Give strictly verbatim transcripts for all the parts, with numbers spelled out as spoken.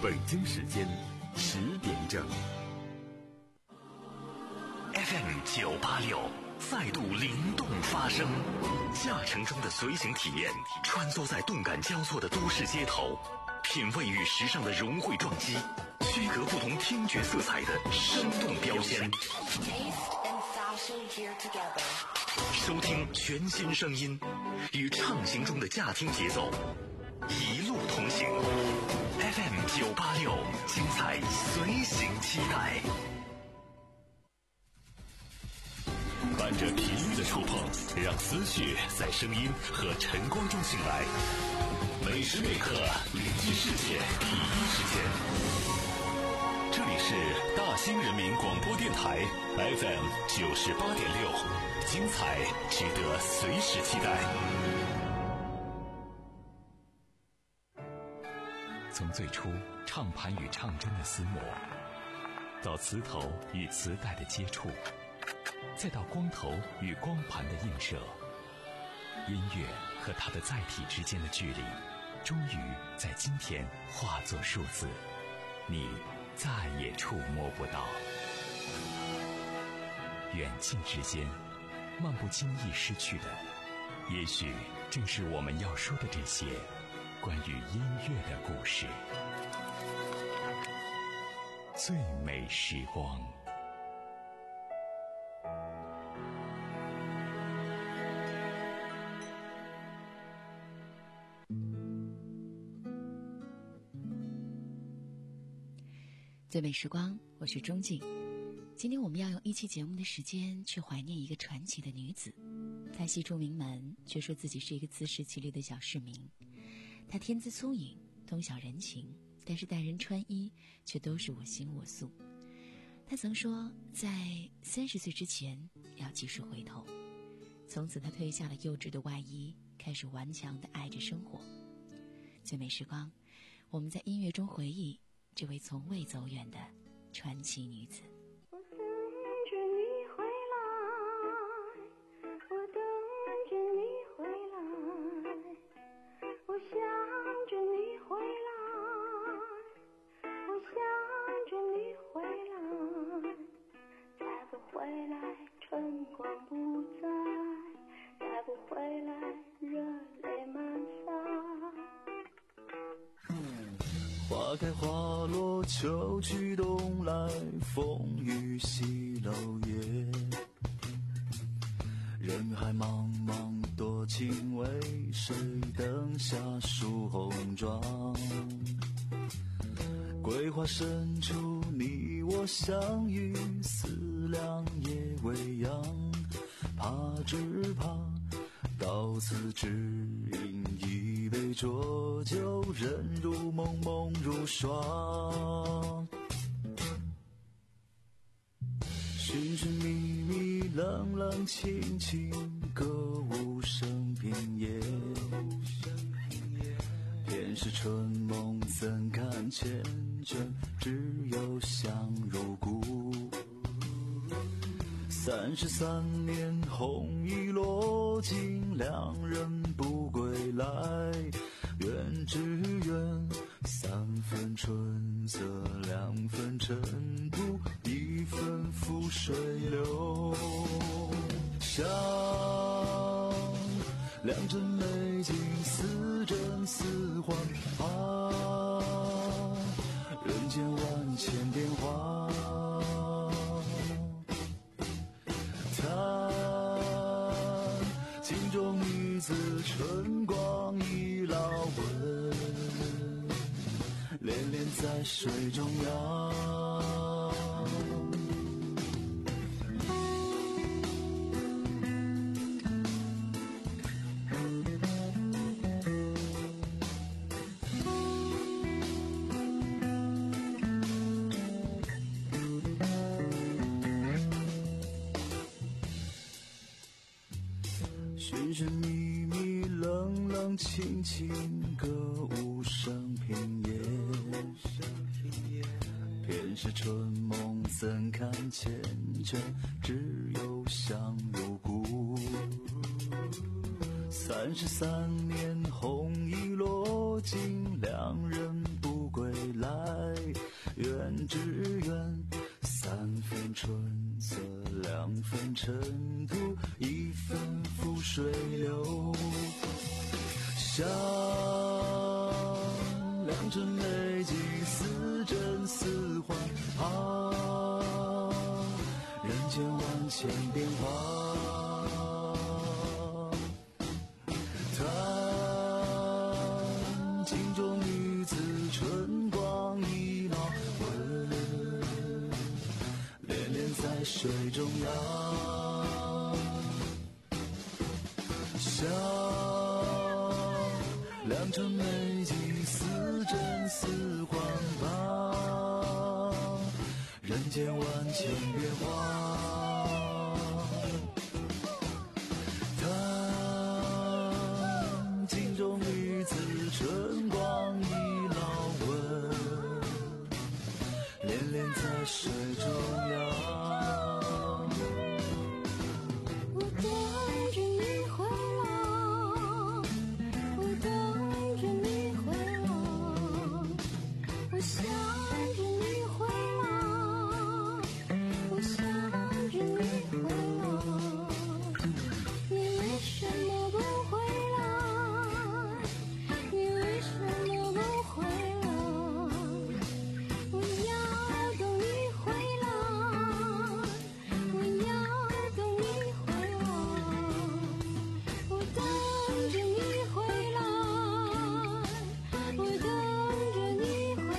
北京时间十点整。 F M 九八六再度灵动发声，驾乘中的随行体验，穿梭在动感交错的都市街头，品味与时尚的融汇撞击，区隔不同听觉色彩的生动标签。收听全新声音，与畅行中的驾听节奏，一路同行。F M 九八六，精彩随行期待。伴着频率的触碰，让思绪在声音和晨光中醒来。每时每刻，临近世界第一时间。这里是大兴人民广播电台 F M 九十八点六，精彩值得随时期待。 从最初唱盘与唱针的厮磨，到磁头与磁带的接触，再到光头与光盘的映射，音乐和它的载体之间的距离，终于在今天化作数字，你再也触摸不到。远近之间，漫不经意失去的，也许正是我们要说的这些关于音乐的故事。最美时光。 最美时光，我是钟静。今天我们要用一期节目的时间去怀念一个传奇的女子。她西出名门，却说自己是一个自食其力的小市民。她天资聪颖，通晓人情，但是待人穿衣却都是我行我素。她曾说，在三十岁之前要及时回头。从此她褪下了幼稚的外衣，开始顽强地爱着生活。最美时光，我们在音乐中回忆这位从未走远的传奇女子。 我等着你回来，我等着你回来，我想着你回来，我想着你回来，再不回来春光不再，再不回来热泪满腮。 花开花落秋去冬来，风雨西楼夜，人海茫茫多情为谁等下梳红妆。桂花深处你我相遇，思量夜未央，怕只怕到此只因一杯浊酒，人如梦梦如霜。寻寻觅觅冷冷清清，歌舞升平夜，偏是春梦怎堪缱绻，只有香如故。三十三年红衣落尽，两人不归来，愿只愿三分春色两分尘土，一分覆水流。想两针美景，似真似幻啊，人间万千变化。镜中女子春光已老纹，恋恋在水中央。寻寻觅觅冷冷清清，歌舞升平夜，偏是春梦怎堪缱绻，只有香如故。三十三年红衣落尽，两人不归来， 良辰美景似真似幻啊，人间万千变化。叹镜中女子春光已老魂，恋恋在水中央。想良辰美景似真似幻吧，人间万千变化。叹镜中女子春光已老纹，恋恋在水中央。 我等着你回来，我等着你回来，我想着你回来，我想着你回来，你为什么不回来？你为什么不回来？我要等你回来，我要等你回来，我等着你回来，我等着你回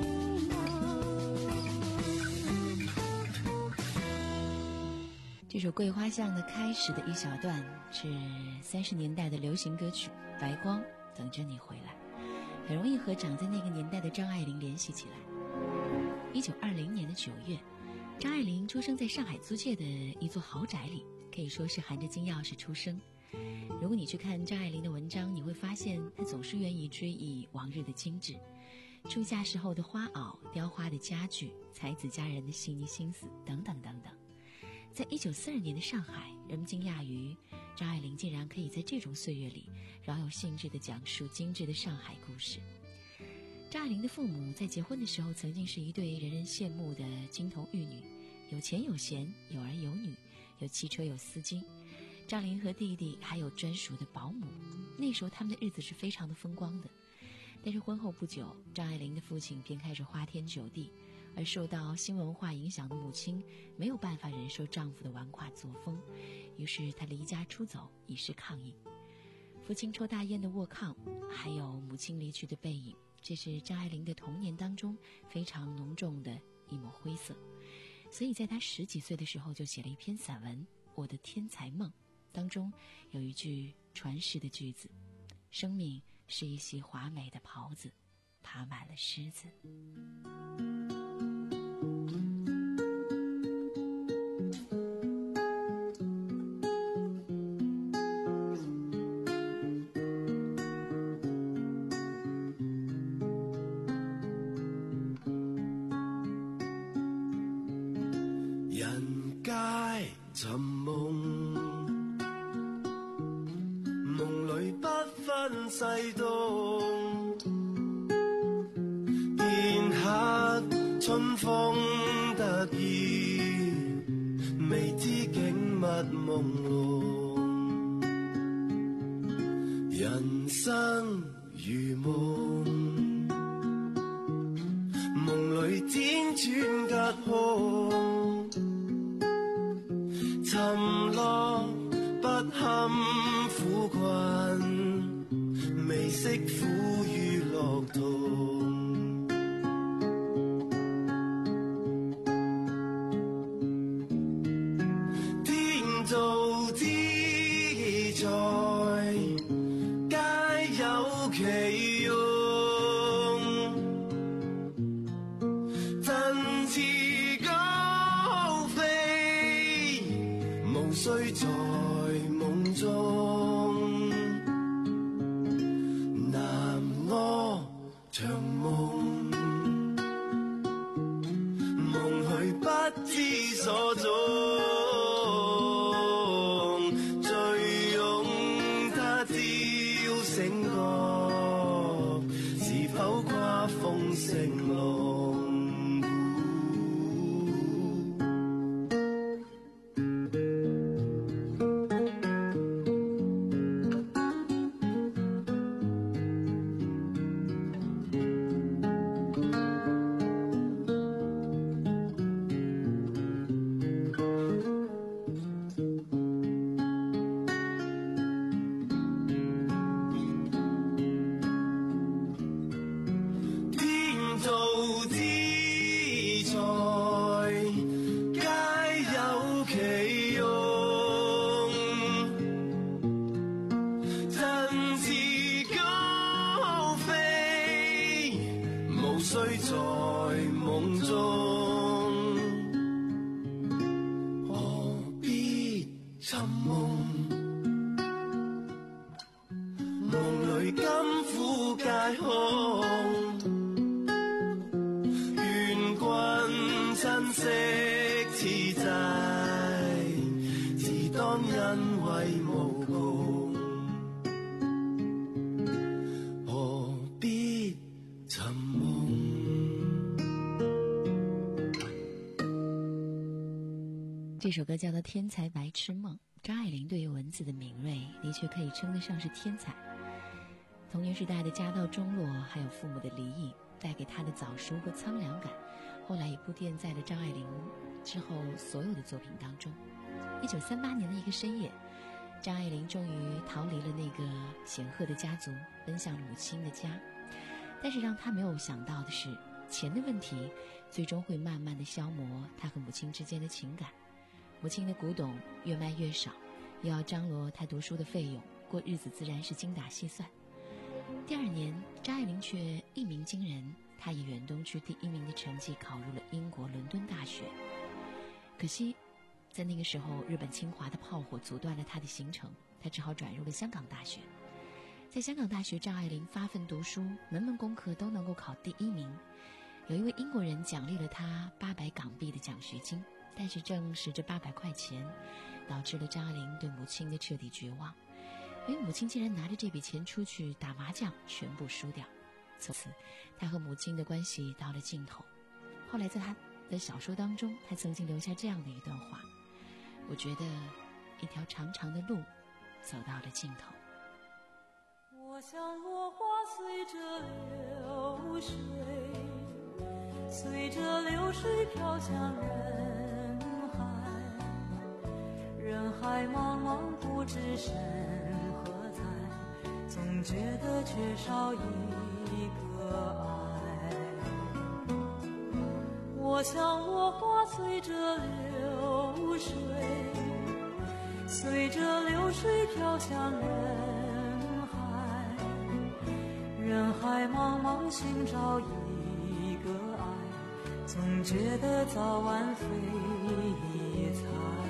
来。 这首《桂花巷》的开始的一小段是三十年代的流行歌曲《白光等着你回来》，很容易和长在那个年代的张爱玲联系起来。一九二零年的九月，张爱玲出生在上海租界的一座豪宅里，可以说是含着金钥匙出生。如果你去看张爱玲的文章，你会发现她总是愿意追忆往日的精致，出嫁时候的花袄、雕花的家具、才子佳人的细腻心思等等等等。在一九四二年的上海，人们惊讶于张爱玲竟然可以在这种岁月里饶有兴致地讲述精致的上海故事。张爱玲的父母在结婚的时候曾经是一对人人羡慕的金童玉女，有钱有闲，有儿有女，有汽车有司机。张爱玲和弟弟还有专属的保姆，那时候他们的日子是非常的风光的。但是婚后不久，张爱玲的父亲便开始花天酒地，而受到新文化影响的母亲没有办法忍受丈夫的纨绔作风，于是她离家出走，以示抗议。父亲抽大烟的卧炕，还有母亲离去的背影，这是张爱玲的童年当中非常浓重的一抹灰色。所以在她十几岁的时候就写了一篇散文《我的天才梦》，当中有一句传世的句子：生命是一袭华美的袍子，爬满了虱子。 人皆尋夢，夢裏不分西東，片刻春風得意，未知景物朦朧，人生如夢，夢裏輾轉隔空，沉落不堪苦困，未識苦與樂同。天造之材，皆有其用，振翅高飛，無需在夢中。南柯長夢，夢去不知所蹤，醉擁他朝醒覺，是否跨風成浪？ 睡在夢中，何必尋夢？夢裏甘苦皆空，願君珍惜此際，自當恩惠無窮，何必尋夢？ 这首歌叫做《天才白痴梦》。张爱玲对于文字的敏锐，的确可以称得上是天才。童年时代的家道中落，还有父母的离异，带给她的早熟和苍凉感，后来也铺垫在了张爱玲之后所有的作品当中。一九三八年的一个深夜，张爱玲终于逃离了那个显赫的家族，奔向了母亲的家。但是让她没有想到的是，钱的问题最终会慢慢的消磨她和母亲之间的情感。母亲的古董越卖越少，又要张罗她读书的费用，过日子自然是精打细算。第二年，张爱玲却一鸣惊人，她以远东区第一名的成绩考入了英国伦敦大学。可惜在那个时候，日本侵华的炮火阻断了她的行程，她只好转入了香港大学。在香港大学，张爱玲发奋读书，门门功课都能够考第一名。有一位英国人奖励了她八百港币的奖学金，但是正是这八百块钱，导致了张爱玲对母亲的彻底绝望。因为母亲竟然拿着这笔钱出去打麻将，全部输掉。从此，她和母亲的关系到了尽头。后来在她的小说当中，她曾经留下这样的一段话：我觉得一条长长的路走到了尽头。 我像落花随着流水，随着流水飘向人海，人海茫茫不知身何在，总觉得缺少一个爱。我像落花随着流水，随着流水飘向人海，人海茫茫寻找一个爱，总觉得早晚非彩。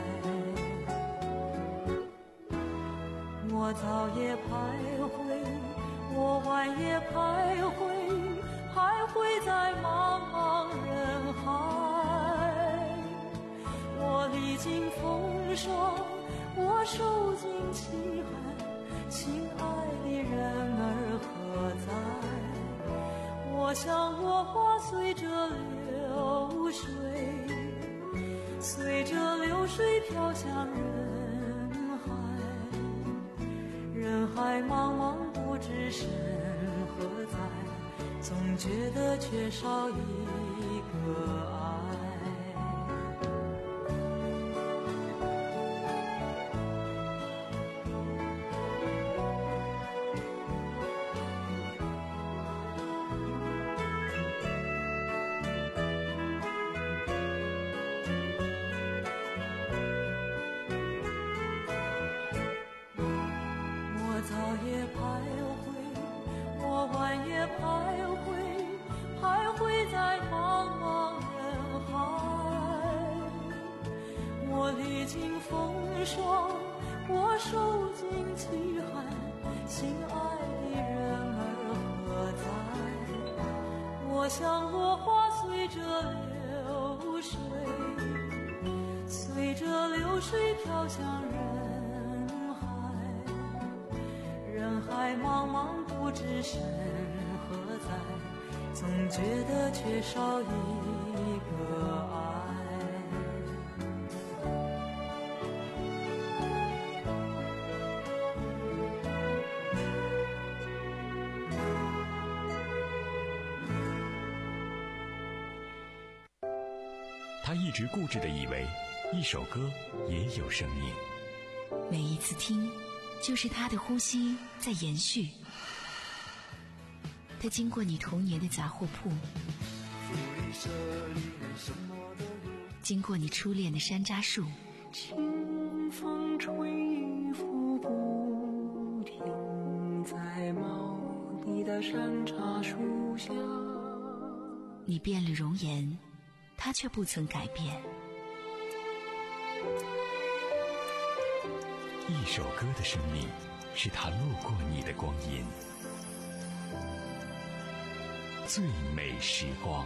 我早也徘徊，我晚也徘徊，徘徊在茫茫人海。我历经风霜，我受尽凄寒，心爱的人儿何在？我像落花随着流水，随着流水飘向人海，人海茫茫不知身何在，总觉得缺少一个爱。徘徊，徘徊在茫茫人海。我历经风霜，我受尽凄寒，心爱的人儿何在？我像落花随着流水，随着流水飘向人海，人海茫茫不知身何在，总觉得缺少一个爱。 他一直固执地以为一首歌也有生命， 每一次听就是他的呼吸在延续。他经过你童年的杂货铺，经过你初恋的山楂树， 清风吹拂不停，在茂密的山茶树下， 你变了容颜，他却不曾改变。 一首歌的生命，是他路过你的光阴。最美时光。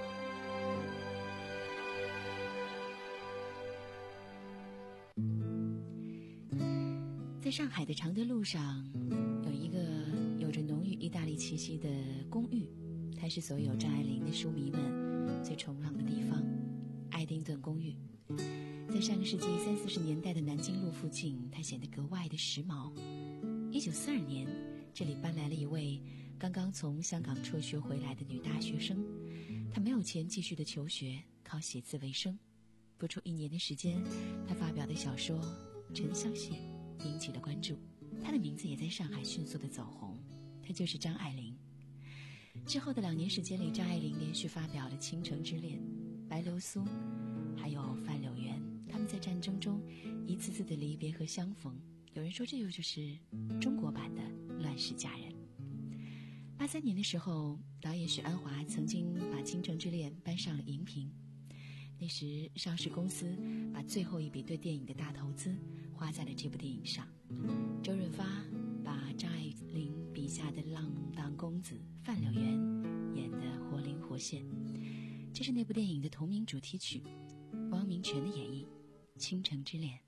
在上海的常德路上，有一个有着浓郁意大利气息的公寓，它是所有张爱玲的书迷们最崇朗的地方——爱丁顿公寓。在上个世纪三四十年代的南京路附近，它显得格外的时髦。一九四二年，这里搬来了一位刚刚从香港辍学回来的女大学生，她没有钱继续的求学，靠写字为生。不出一年的时间，她发表的小说《沉香屑》引起了关注，她的名字也在上海迅速的走红，她就是张爱玲。之后的两年时间里，张爱玲连续发表了《倾城之恋》、《白流苏》，还有《范柳园》。他们在战争中一次次的离别和相逢，有人说这就是中国版的《乱世佳人》。八三年的时候，导演许鞍华曾经把《倾城之恋》搬上了荧屏。那时上市公司把最后一笔对电影的大投资花在了这部电影上。周润发把张爱玲笔下的浪荡公子范柳园演得活灵活现。这是那部电影的同名主题曲，汪明荃的演绎《倾城之恋》。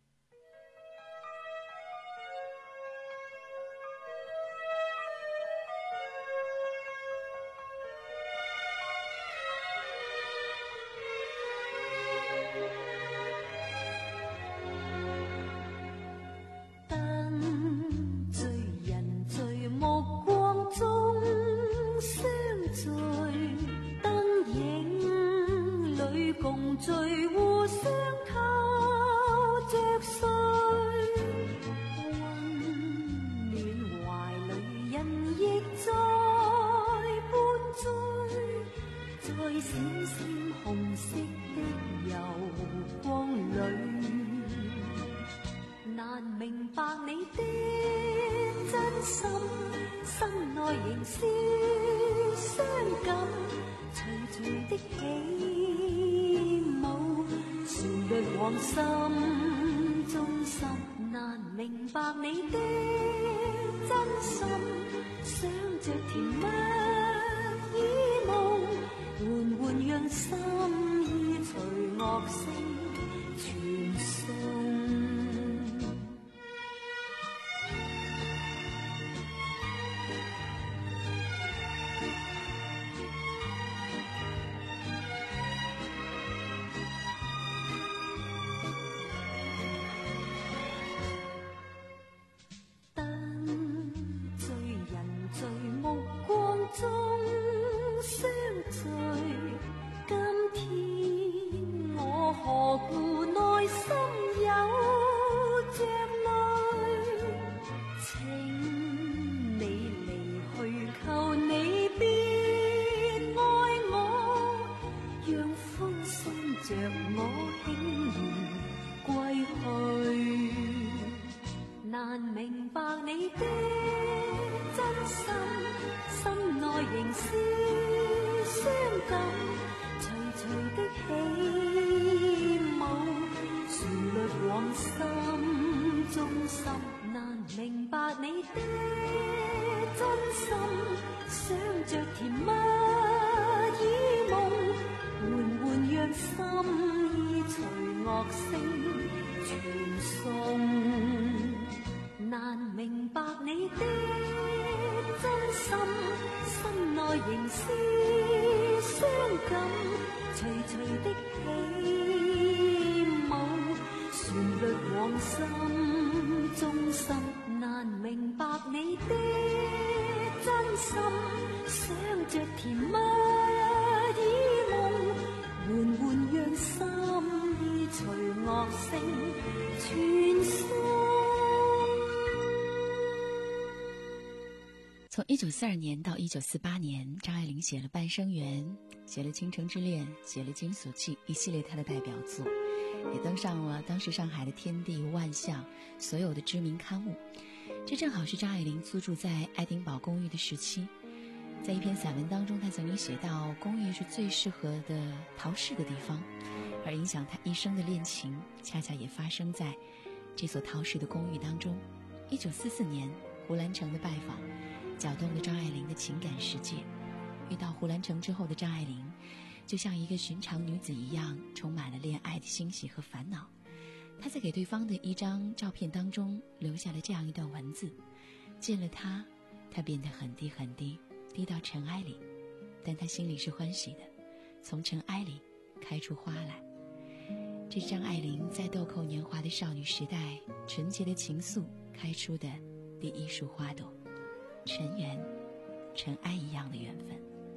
从一九四二年到一九四八年，张爱玲写了《半生缘》，写了《倾城之恋》，写了《金锁记》，一系列她的代表作，也登上了当时上海的《天地》《万象》所有的知名刊物。这正好是张爱玲租住在爱丁堡公寓的时期。 在一篇散文当中，他曾经写到，公寓是最适合的逃逝的地方，而影响他一生的恋情恰恰也发生在这所逃逝的公寓当中。一九四四年，胡兰成的拜访搅动了张爱玲的情感世界。遇到胡兰成之后的张爱玲，就像一个寻常女子一样，充满了恋爱的欣喜和烦恼。她在给对方的一张照片当中留下了这样一段文字：见了他，他变得很低很低，低到尘埃里，但他心里是欢喜的，从尘埃里开出花来。这是张爱玲在豆蔻年华的少女时代，纯洁的情愫开出的第一束花朵，尘缘，尘埃一样的缘分。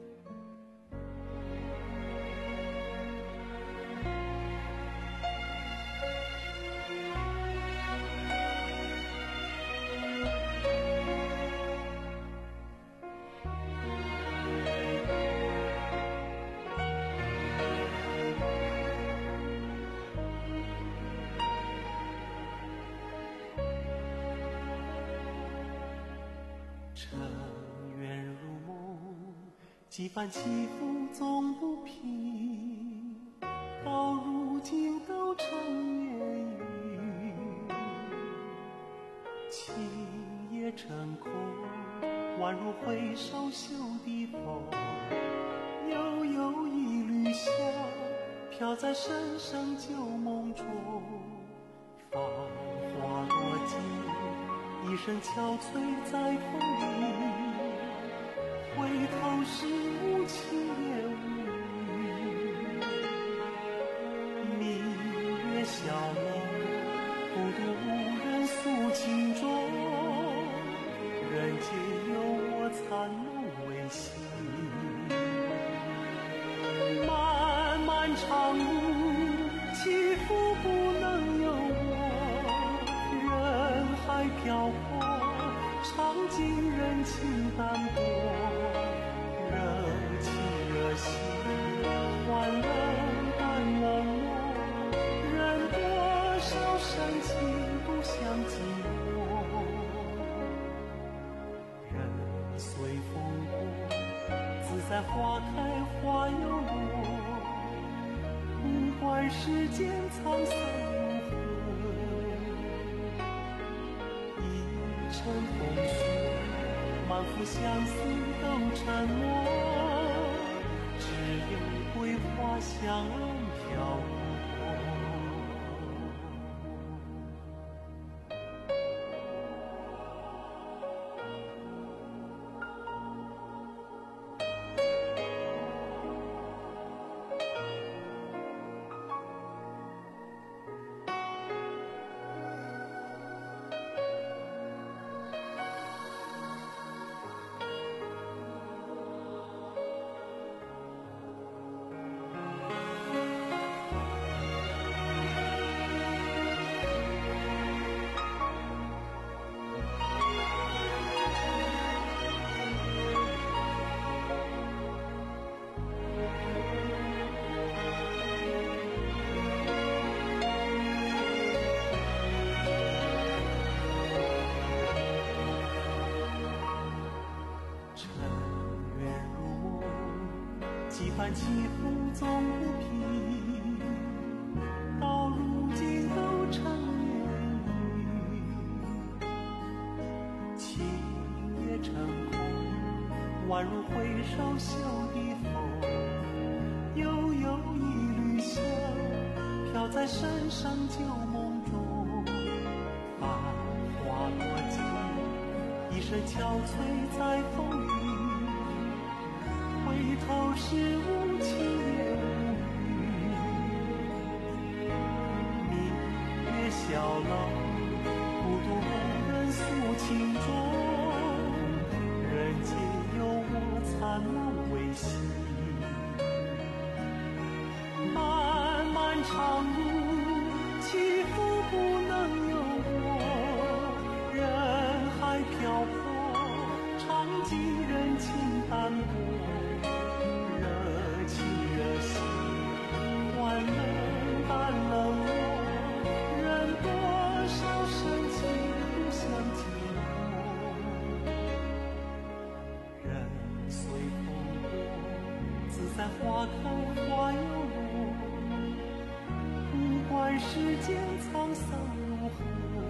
几番起伏总不平，到如今都成烟雨。情也成空，宛如挥手袖的风。悠悠一缕香，飘在深深旧梦中。繁花落尽，一声憔悴在风里。回头是无情也无语，明月小楼，孤独无人诉情衷，人间有我残梦未醒。漫漫长路，起伏不能有我，人海漂泊，尝尽人情淡薄。欢冷淡冷漠，人多少深情不相寂寞。人随风过，自在花开花又落，不管世间沧桑如何。一程风雪，满腹相思都沉默。桂花香飘过。起伏总不平，到如今都成烟雨。情也成空，宛如挥手袖的风。悠悠一缕香，飘在深深旧梦中。繁花落尽，一身憔悴在风里。回头是无情也无语，明月小楼，孤独无人诉情衷，人间有我残梦未醒。漫漫长路，起伏不能有我，人海漂泊，尝尽人情淡薄。欢冷淡冷漠，人多少深情不相寂寞。人随在花开花又落，不管世间沧桑如何，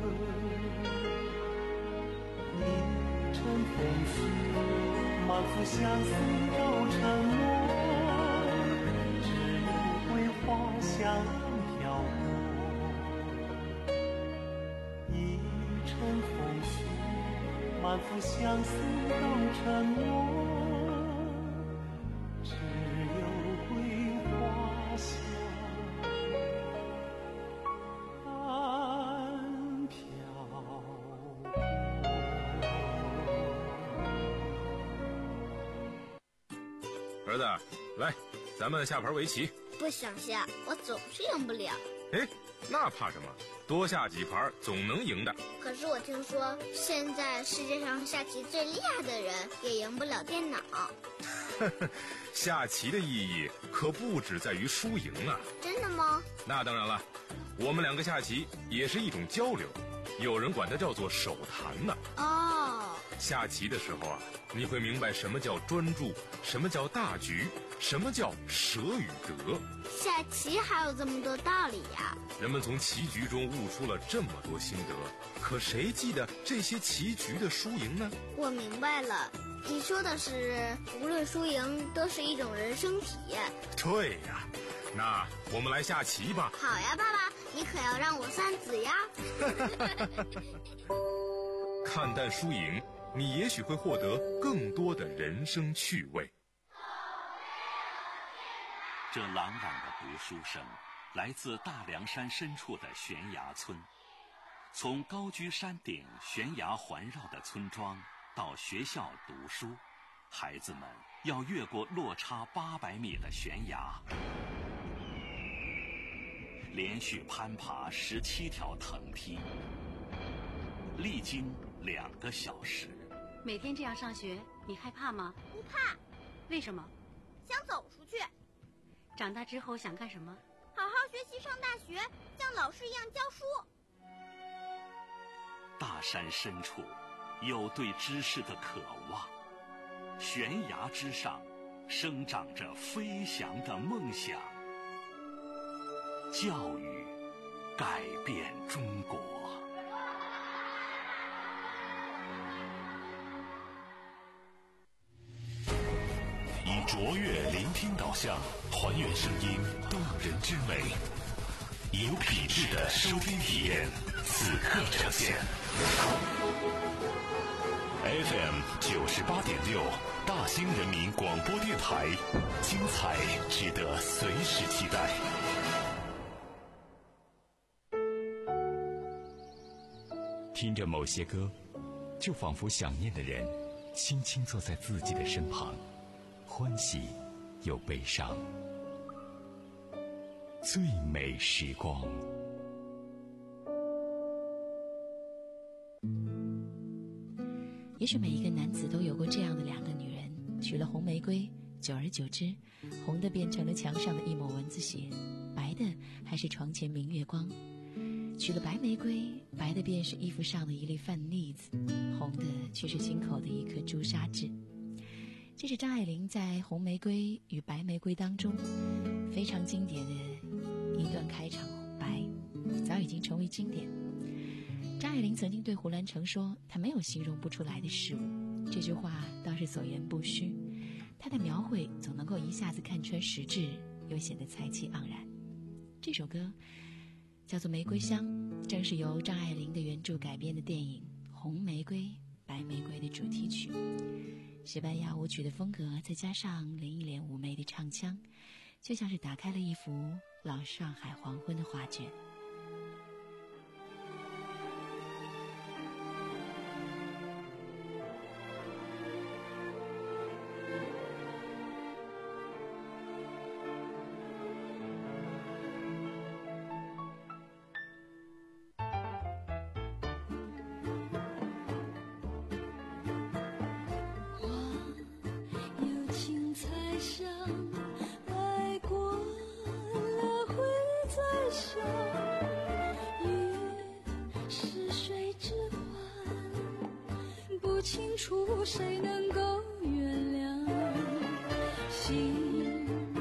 一程风絮，满腹相思都沉默，只有桂花香飘过。一程风絮，满腹相思都沉默，只有桂花香飘过。 儿子，来，咱们下盘围棋。 不想下，我总是赢不了。 哎，那怕什么？多下几盘总能赢的。 可是我听说，现在世界上下棋最厉害的人也赢不了电脑。 下棋的意义可不只在于输赢啊！ 真的吗？ 那当然了，我们两个下棋也是一种交流，有人管它叫做手谈呢。 哦， 下棋的时候啊，你会明白什么叫专注，什么叫大局，什么叫舍与得。 下棋还有这么多道理呀！ 人们从棋局中悟出了这么多心得，可谁记得这些棋局的输赢呢？ 我明白了，你说的是无论输赢都是一种人生体验。 对呀，那我们来下棋吧。 好呀，爸爸，你可要让我算子呀。 看淡输赢，你也许会获得更多的人生趣味。 这朗朗的读书声来自大凉山深处的悬崖村。从高居山顶悬崖环绕的村庄到学校读书，孩子们要越过落差八百米的悬崖，连续攀爬十七条藤梯，历经两个小时。 每天这样上学，你害怕吗？ 不怕。 为什么？ 想走出去。 长大之后想干什么？ 好好学习，上大学，像老师一样教书。 大山深处有对知识的渴望，悬崖之上生长着飞翔的梦想。教育改变中国。以卓越聆听导向，还原声音动人之美，有品质的收听体验，此刻呈现。F M 九十八点六，大兴人民广播电台，精彩值得随时期待。 听着某些歌，就仿佛想念的人轻轻坐在自己的身旁，欢喜又悲伤。最美时光。 也许每一个男子都有过这样的两个女人，娶了红玫瑰，久而久之，红的变成了墙上的一抹蚊子血，白的还是床前明月光。娶了白玫瑰，白的便是衣服上的一粒饭粒子，红的却是心口的一颗朱砂痣。这是张爱玲在《红玫瑰与白玫瑰》当中非常经典的一段开场红白，早已经成为经典。张爱玲曾经对胡兰成说，她没有形容不出来的事物，这句话倒是所言不虚。她的描绘总能够一下子看穿实质，又显得才气盎然。这首歌叫做《玫瑰香》，正是由张爱玲的原著改编的电影《红玫瑰白玫瑰》的主题曲。西班牙舞曲的风格，再加上林忆莲妩媚的唱腔，就像是打开了一幅老上海黄昏的画卷。 谁能够原谅？心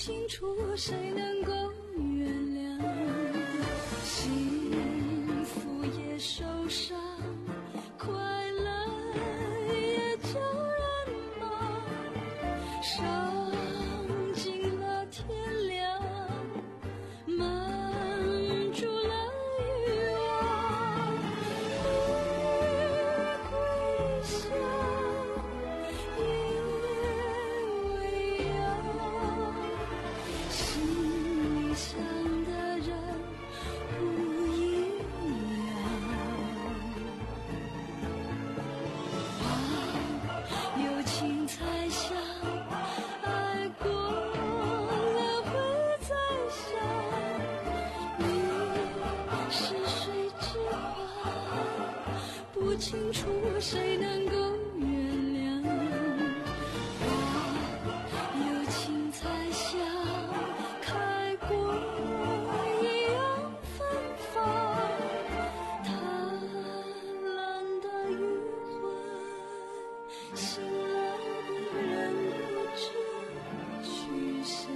清楚谁能够原谅，幸福也受伤，快乐也叫人忙，伤尽了天亮，满足了欲望，月归乡，夜未央，心里想的人不一样。啊，有情才想，爱过了会再想，你是谁之花，不清楚谁能够原谅。花有情才想，开过一样芬芳，贪婪的余魂，醒来的人不知去向。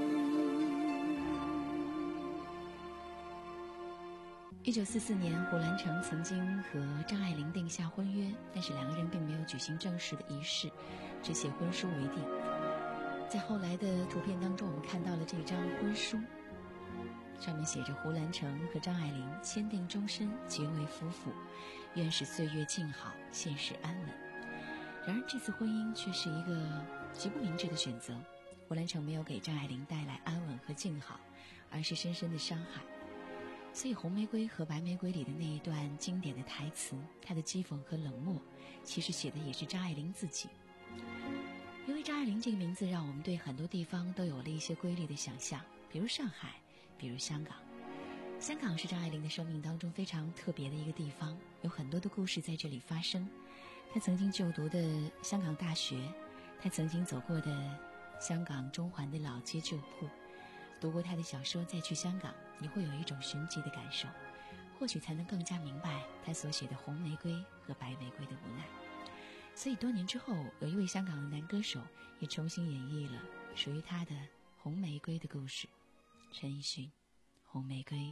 一九四四年，胡兰成曾经和张爱玲定下婚约，但是两个人并没有举行正式的仪式，只写婚书为定。在后来的图片当中，我们看到了这张婚书，上面写着胡兰成和张爱玲签订终身，结为夫妇，愿使岁月静好，现世安稳。然而这次婚姻却是一个极不明智的选择，胡兰成没有给张爱玲带来安稳和静好，而是深深的伤害。所以红玫瑰和白玫瑰里的那一段经典的台词，它的讥讽和冷漠其实写的也是张爱玲自己。因为张爱玲这个名字，让我们对很多地方都有了一些瑰丽的想象，比如上海，比如香港。香港是张爱玲的生命当中非常特别的一个地方，有很多的故事在这里发生。她曾经就读的香港大学，她曾经走过的香港中环的老街旧铺，读过她的小说，再去香港，你会有一种寻迹的感受，或许才能更加明白她所写的红玫瑰和白玫瑰的无奈。所以多年之后，有一位香港的男歌手也重新演绎了属于他的红玫瑰的故事，陈奕迅，红玫瑰。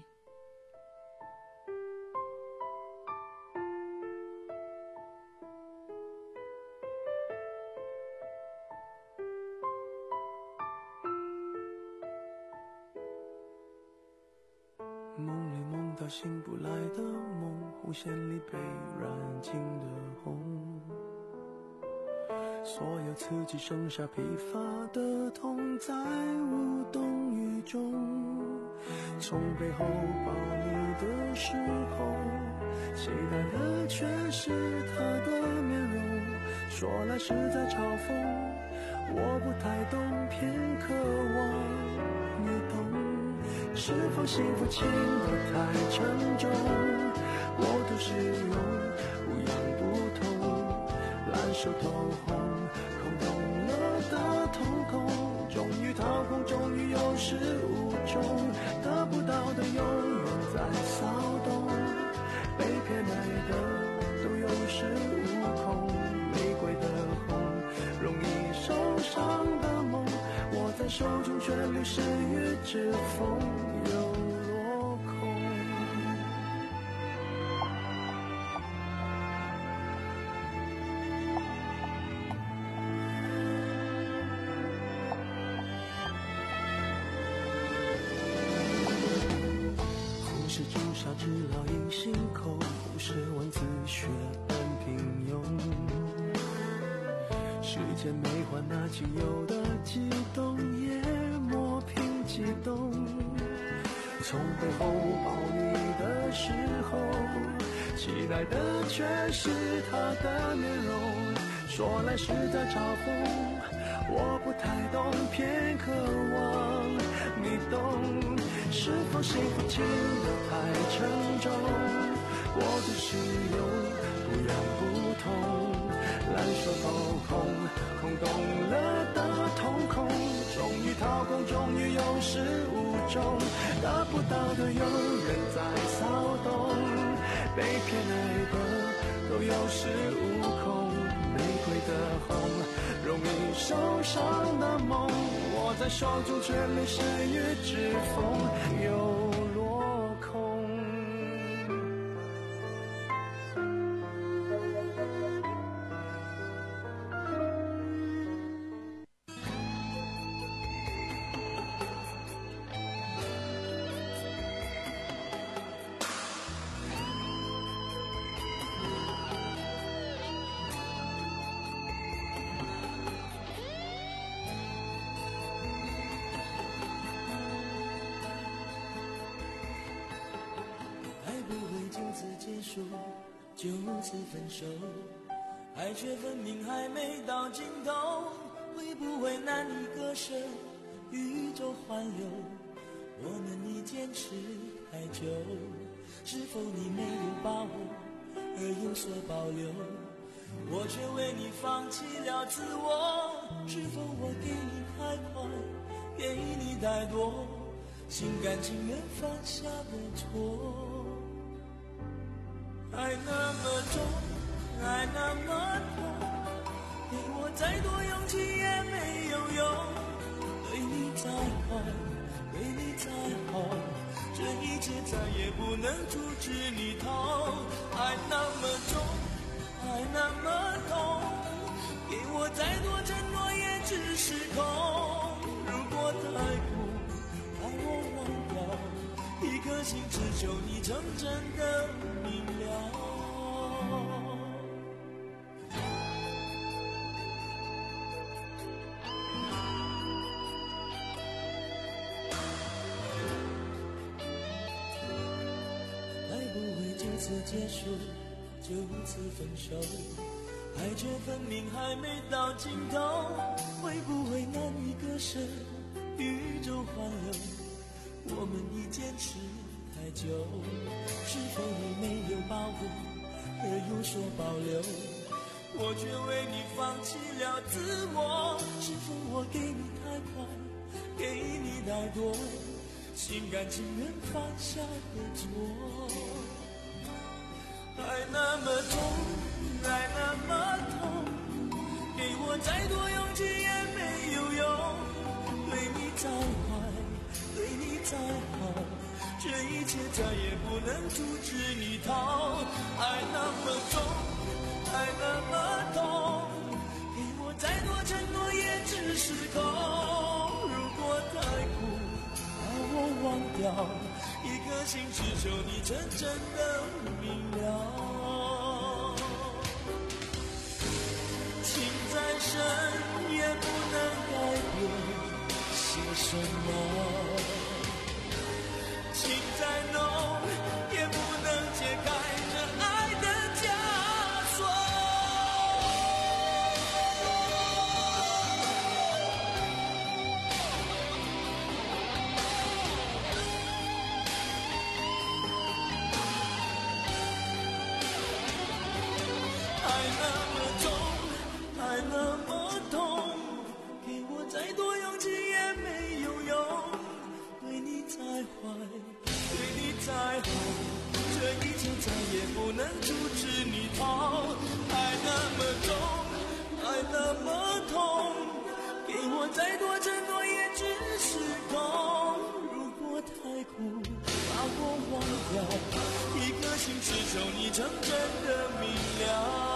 梦里梦到醒不来的梦，红线里被染尽的红，所有刺激剩下疲乏的痛，在无动于衷。从背后抱你的时候，期待的却是他的面容，说来是在嘲讽，我不太懂，偏渴望你懂。是否幸福轻得太沉重，我都是用不痒不痛，烂熟透红，空洞了的瞳孔，终于掏空，终于有始无终，得不到的永远在骚动，被偏爱的都有恃无恐，玫瑰的红，容易受伤的梦，握在手中却流失于指缝，又落空。富士朱砂痣烙印心口，红是文字血般平庸，世间没还那仅有的激动，也磨平激动。从背后抱你的时候，期待的却是他的面容，说来是在嘲讽，我不太懂，偏渴望你懂。是否幸福轻得太沉重，我只是用不痒不痛，烂熟透空，空洞了的瞳孔，终于掏空，终于有始无终，得不到的永远在骚动，被偏爱的都有恃无恐，玫瑰的红，容易受伤的梦，握在手中却没事与指缝，又落空。 就此分手，爱却分明还没到尽头，会不会难以割舍，宇宙环流，我们已坚持太久，是否你没有把握而有所保留，我却为你放弃了自我，是否我给你太快，给你太多，心甘情愿犯下的错，爱那么重，爱那么痛，给我再多勇气也没有用，对你再坏，对你再好，这一切再也不能阻止你逃，爱那么重，爱那么痛，给我再多承诺也只是空，如果太苦，把我忘掉，一颗心只求你成真的明了。爱不会就此结束，就此分手，爱却分明还没到尽头，会不会难以割舍，宇宙环流，我们已坚持太久，是否你没有把握而有所保留，我却为你放弃了自我，是否我给你太快，给你太多，心甘情愿犯下的错，爱那么重，爱那么痛，给我再多勇气也没有用，对你再坏，对你再好，这一切再也不能阻止你逃，爱那么重，爱那么痛，给我再多承诺也只是空，如果太苦，把我忘掉，一颗心只求你真正的明了，情再深也不能改变些什么，情再浓也不能解开这爱的枷锁，爱那么重，爱那么痛，给我再多勇气也没有用，对你再坏，对你再好，这一切再也不能阻止你逃，爱那么重，爱那么痛，给我再多承诺也只是空，如果太苦，把我忘掉，一颗心只求你成真的明了，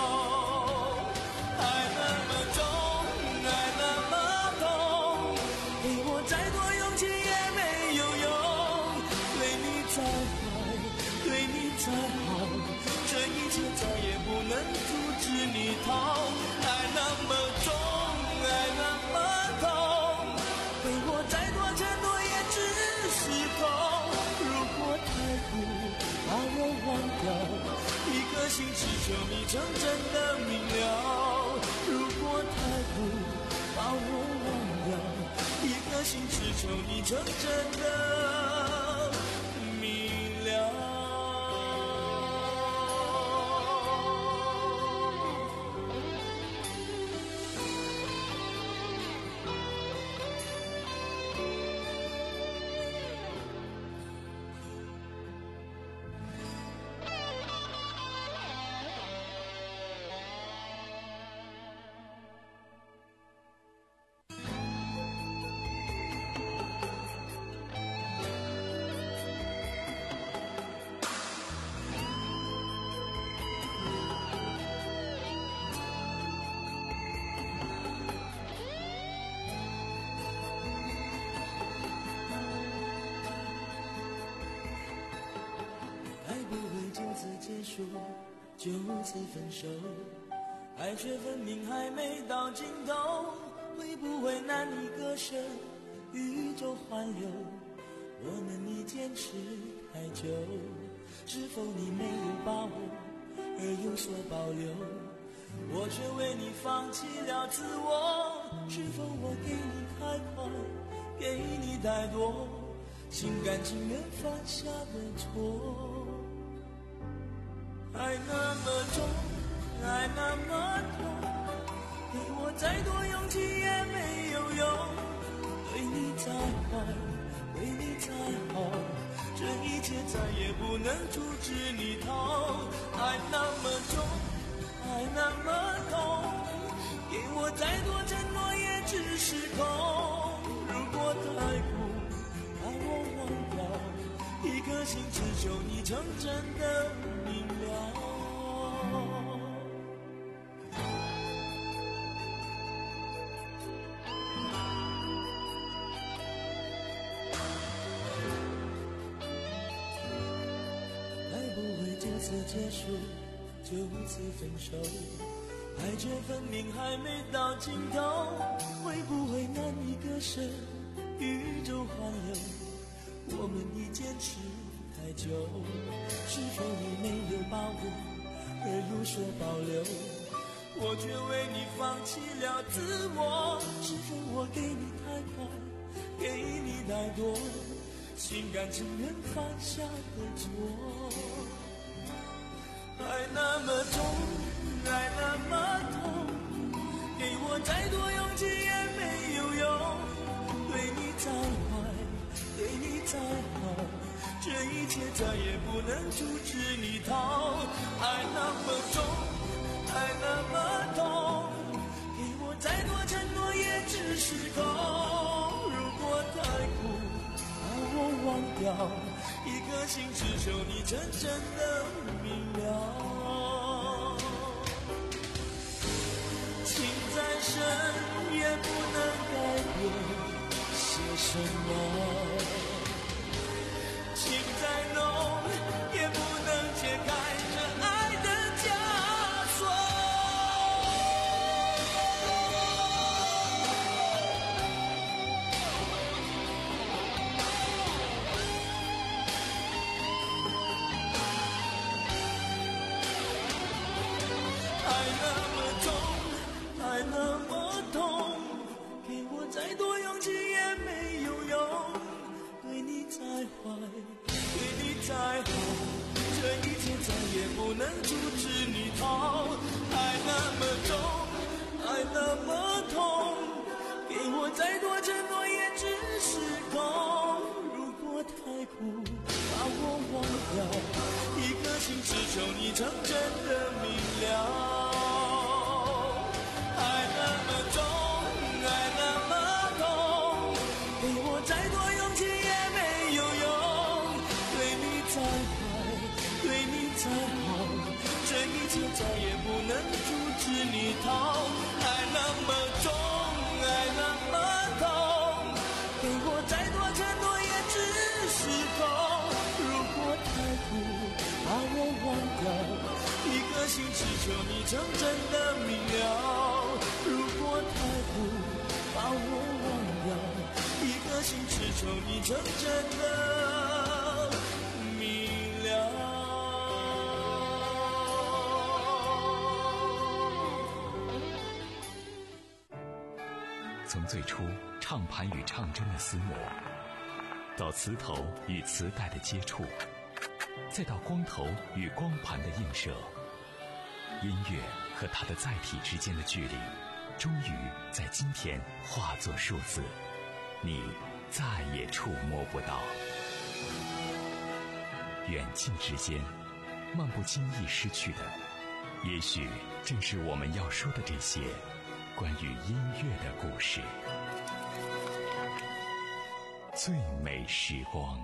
爱那么重，爱那么痛，给我再多勇气也没有用，对你再坏，对你再好，这一切再也不能阻止你逃，爱那么重，爱那么痛，给我再多承诺也只是空，如果太苦，把我忘掉，一颗心只求你成真的明了，如果太苦，把我忘掉，一颗心只求你成真的明了。 束，就此分手，爱却分明还没到尽头，会不会难以割舍，宇宙环流，我们已坚持太久，是否你没有把握而有所保留，我却为你放弃了自我，是否我给你太快，给你太多，心甘情愿犯下的错，爱那么重，爱那么痛，给我再多勇气也没有用，对你再坏，对你再好，这一切再也不能阻止你逃，爱那么重，爱那么痛，给我再多承诺也只是空，如果太苦把我忘掉，一颗心只求你成真的明了，该不会就此结束，就此分手，爱却分明还没到尽头，会不会难以割舍，宇宙环流，我们已坚持太久，是否你没有把握而有所保留，我却为你放弃了自我，是否我给你太快，给你太多，心甘情愿犯下的错，爱那么重，爱那么痛，给我再多勇气也没有用，对你再坏，对你再好，这一切再也不能阻止你逃，爱那么重，爱那么痛，给我再多承诺也只是空，如果太苦把我忘掉，一颗心只求你真正的明了，情再深也不能改变些什么，情再浓也不能解开这爱的枷锁，爱那么重，爱那么痛，给我再多勇气也没有用，对你再坏，对你再好，这一切再也不能阻止你逃，爱那么重，爱那么痛，给我再多承诺也只是空，如果太苦把我忘掉，一颗心只求你成真的明了，爱那么重，爱那么痛，给我再多勇气也没有用，对你再坏，对你再好，这一切再也不能阻止你逃，爱那么重，爱那么痛，给我再多承诺也只是空，如果太苦把我忘掉，一颗心只求你成真的明了，如果太苦把我忘掉，一颗心只求你成真的明了。 从最初唱盘与唱针的厮磨，到磁头与磁带的接触，再到光头与光盘的映射，音乐和它的载体之间的距离，终于在今天化作数字，你再也触摸不到。远近之间，漫不经意失去的，也许正是我们要说的这些关于音乐的故事。最美时光。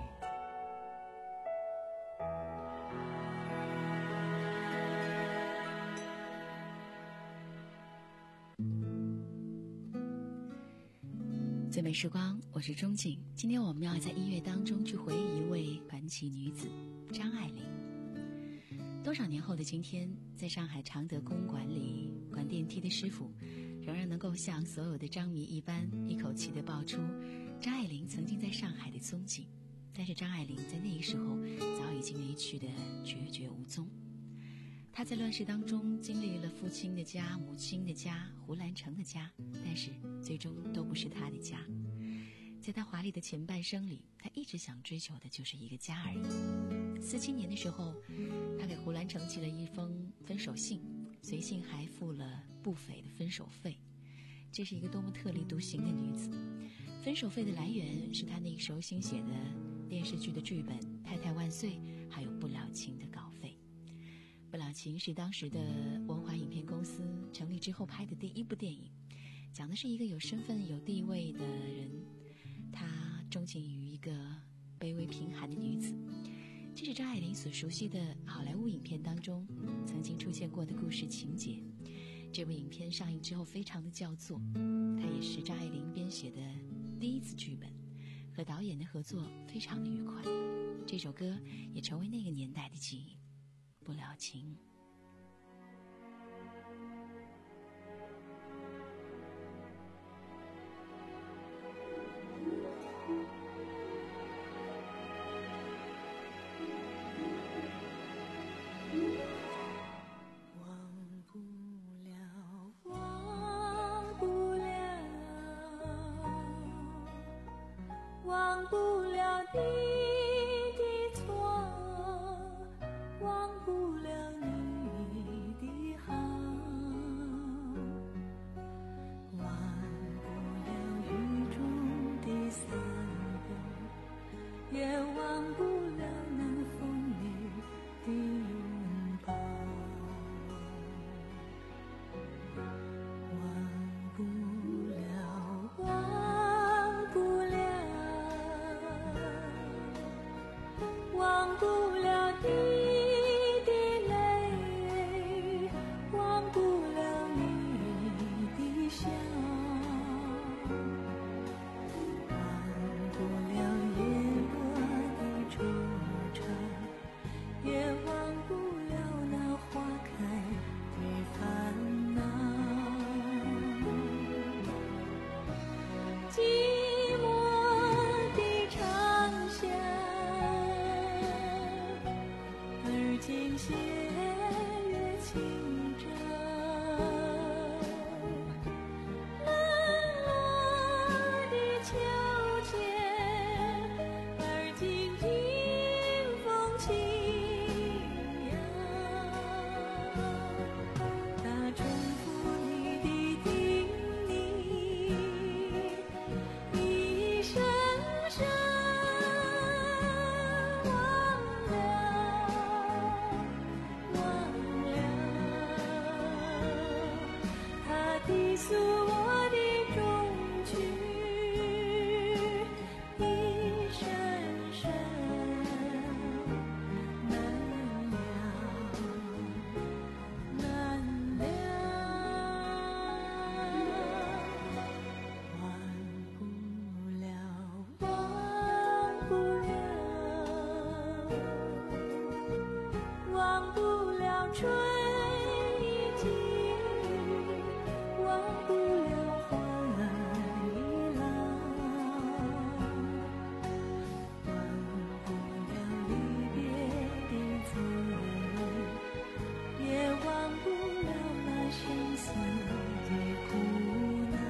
最美时光，我是钟景。今天我们要在音乐当中去回忆一位传奇女子张爱玲。 多少年后的今天，在上海常德公馆里管电梯的师傅仍然能够像所有的张迷一般一口气地爆出张爱玲曾经在上海的踪迹，但是张爱玲在那个时候早已经离去的决绝无踪。她在乱世当中经历了父亲的家、母亲的家、胡兰成的家，但是最终都不是她的家。在她华丽的前半生里，她一直想追求的就是一个家而已。四七年的时候，她给胡兰成寄了一封分手信，随信还付了不菲的分手费。这是一个多么特立独行的女子。分手费的来源是她那个时候新写的电视剧的剧本《太太万岁》，还有《不了情》的稿费。《不了情》是当时的文华影片公司成立之后拍的第一部电影，讲的是一个有身份有地位的人，他钟情于一个卑微贫寒的女子。这是张爱玲所熟悉的好莱坞影片当中曾经出现过的故事情节。这部影片上映之后非常的叫座，它也是张爱玲编写的第一次剧本，和导演的合作非常的愉快。这首歌也成为那个年代的记忆，不了情。 忘不了你的错，忘不了你的好，忘不了雨中的伞雨，也忘不了那风里的拥抱，忘不了，忘不了。忘不了你的泪，忘不了你的笑，忘不了叶落的惆怅，也忘不了那花开的烦恼。寂寞的长巷，今斜月清照，冷落的秋千，而今清风轻摇，它重复你的叮咛，一声声低诉我的衷曲，一声声难了，难了，忘不了，忘不了，忘不了春。忘不了花已老，忘不了离别的滋味，也忘不了那相思的苦恼。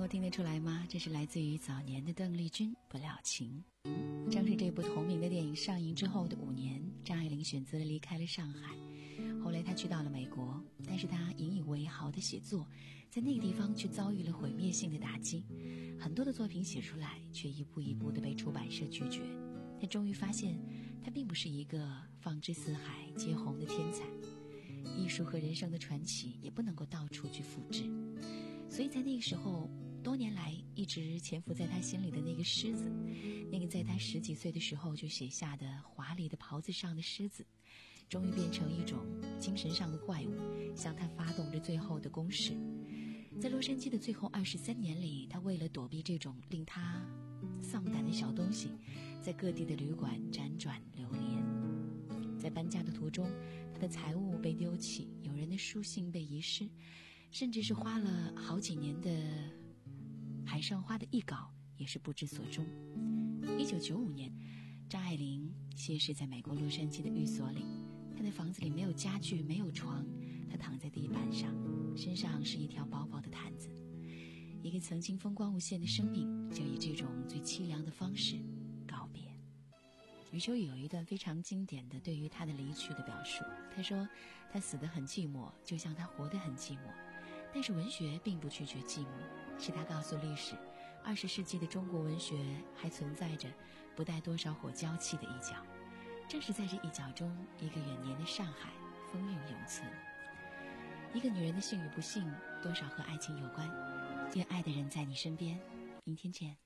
够听得出来吗？这是来自于早年的邓丽君《不了情》。正是这部同名的电影上映之后的五年，张爱玲选择了离开了上海。后来她去到了美国，但是她引以为豪的写作在那个地方却遭遇了毁灭性的打击，很多的作品写出来却一步一步的被出版社拒绝。她终于发现她并不是一个放之四海皆红的天才，艺术和人生的传奇也不能够到处去复制。所以在那个时候，多年来一直潜伏在他心里的那个狮子，那个在他十几岁的时候就写下的华丽的袍子上的狮子，终于变成一种精神上的怪物，向他发动着最后的攻势。在洛杉矶的最后二十三年里，他为了躲避这种令他丧胆的小东西，在各地的旅馆辗转流连。在搬家的途中，他的财物被丢弃，有人的书信被遗失，甚至是花了好几年的海上花的译稿也是不知所终。一九九五年，张爱玲谢世在美国洛杉矶的寓所里，她的房子里没有家具，没有床，她躺在地板上，身上是一条薄薄的毯子。一个曾经风光无限的生命，就以这种最凄凉的方式告别。余秋雨有一段非常经典的对于他的离去的表述，他说他死得很寂寞，就像他活得很寂寞。但是文学并不拒绝寂寞，是他告诉历史，二十世纪的中国文学还存在着不带多少火娇气的一角。正是在这一角中，一个远年的上海风韵永存。一个女人的幸与不幸，多少和爱情有关。愿爱的人在你身边。明天见。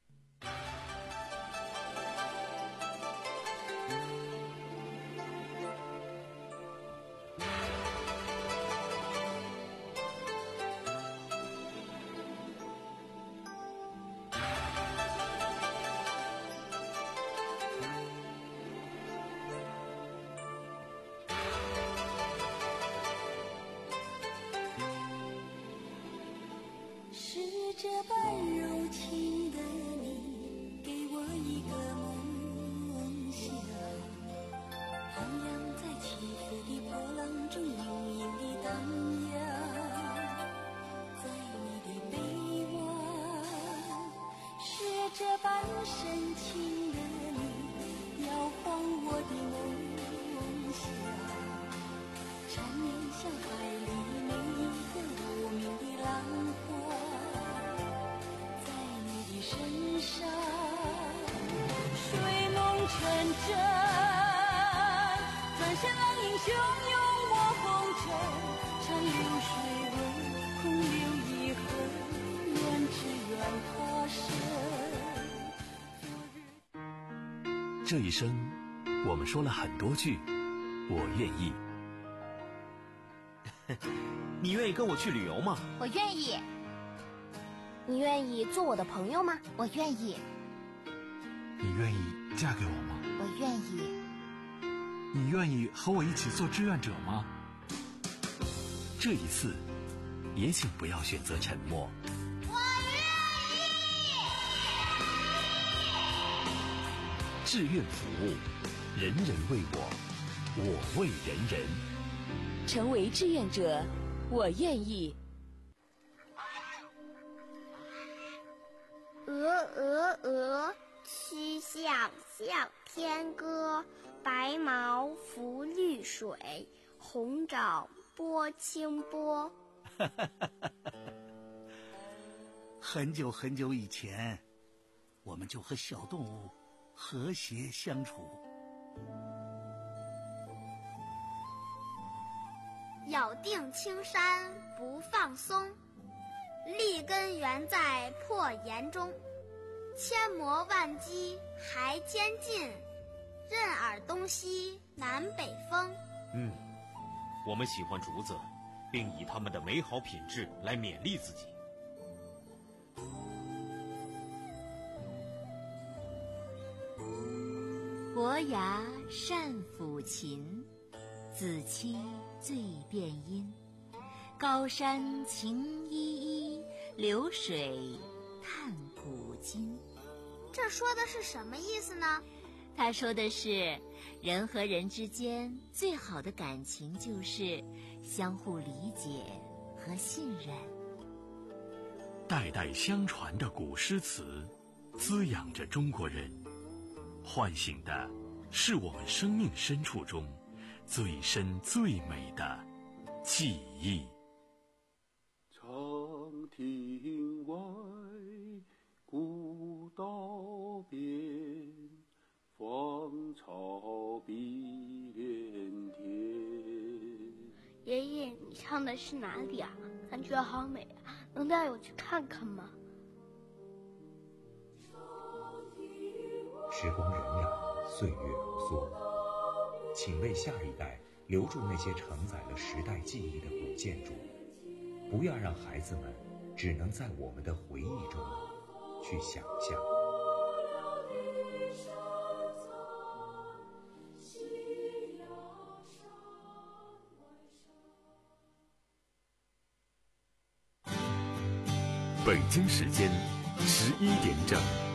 这般柔情的你，给我一个梦想，徜徉在起伏的波浪中，隐隐地荡漾。在你的臂弯，是这般深情的你，摇晃我的梦想，缠绵像海里每一个无名的浪花。身上水梦成真，转身浪影汹涌我红尘，长流水纹，空留遗恨，愿只愿他生。 这一生我们说了很多句我愿意。 你愿意跟我去旅游吗？ 我愿意。你愿意做我的朋友吗？我愿意。 你愿意嫁给我吗？ 我愿意。 你愿意和我一起做志愿者吗？ 这一次，也请不要选择沉默。 我愿意。 志愿服务，人人为我，我为人人。 成为志愿者，我愿意。 鹅鹅鹅，曲项向天歌。白毛浮绿水，红掌拨清波。 很久很久以前，我们就和小动物和谐相处。 咬定青山不放松，立根原在破岩中，千磨万击还坚劲，任尔东西南北风。 嗯，我们喜欢竹子，并以它们的美好品质来勉励自己。 伯牙善抚琴，子期最辨音。高山晴依依，流水叹古今。 这说的是什么意思呢？ 他说的是，人和人之间最好的感情就是相互理解和信任。 代代相传的古诗词，滋养着中国人，唤醒的是我们生命深处中最深最美的记忆。 长亭外，古道边，芳草碧连天。 爷爷，你唱的是哪里啊？感觉好美啊，能带我去看看吗？ 时光荏苒，岁月如梭，请为下一代留住那些承载了时代记忆的古建筑，不要让孩子们只能在我们的回忆中去想象。 北京时间十一点整。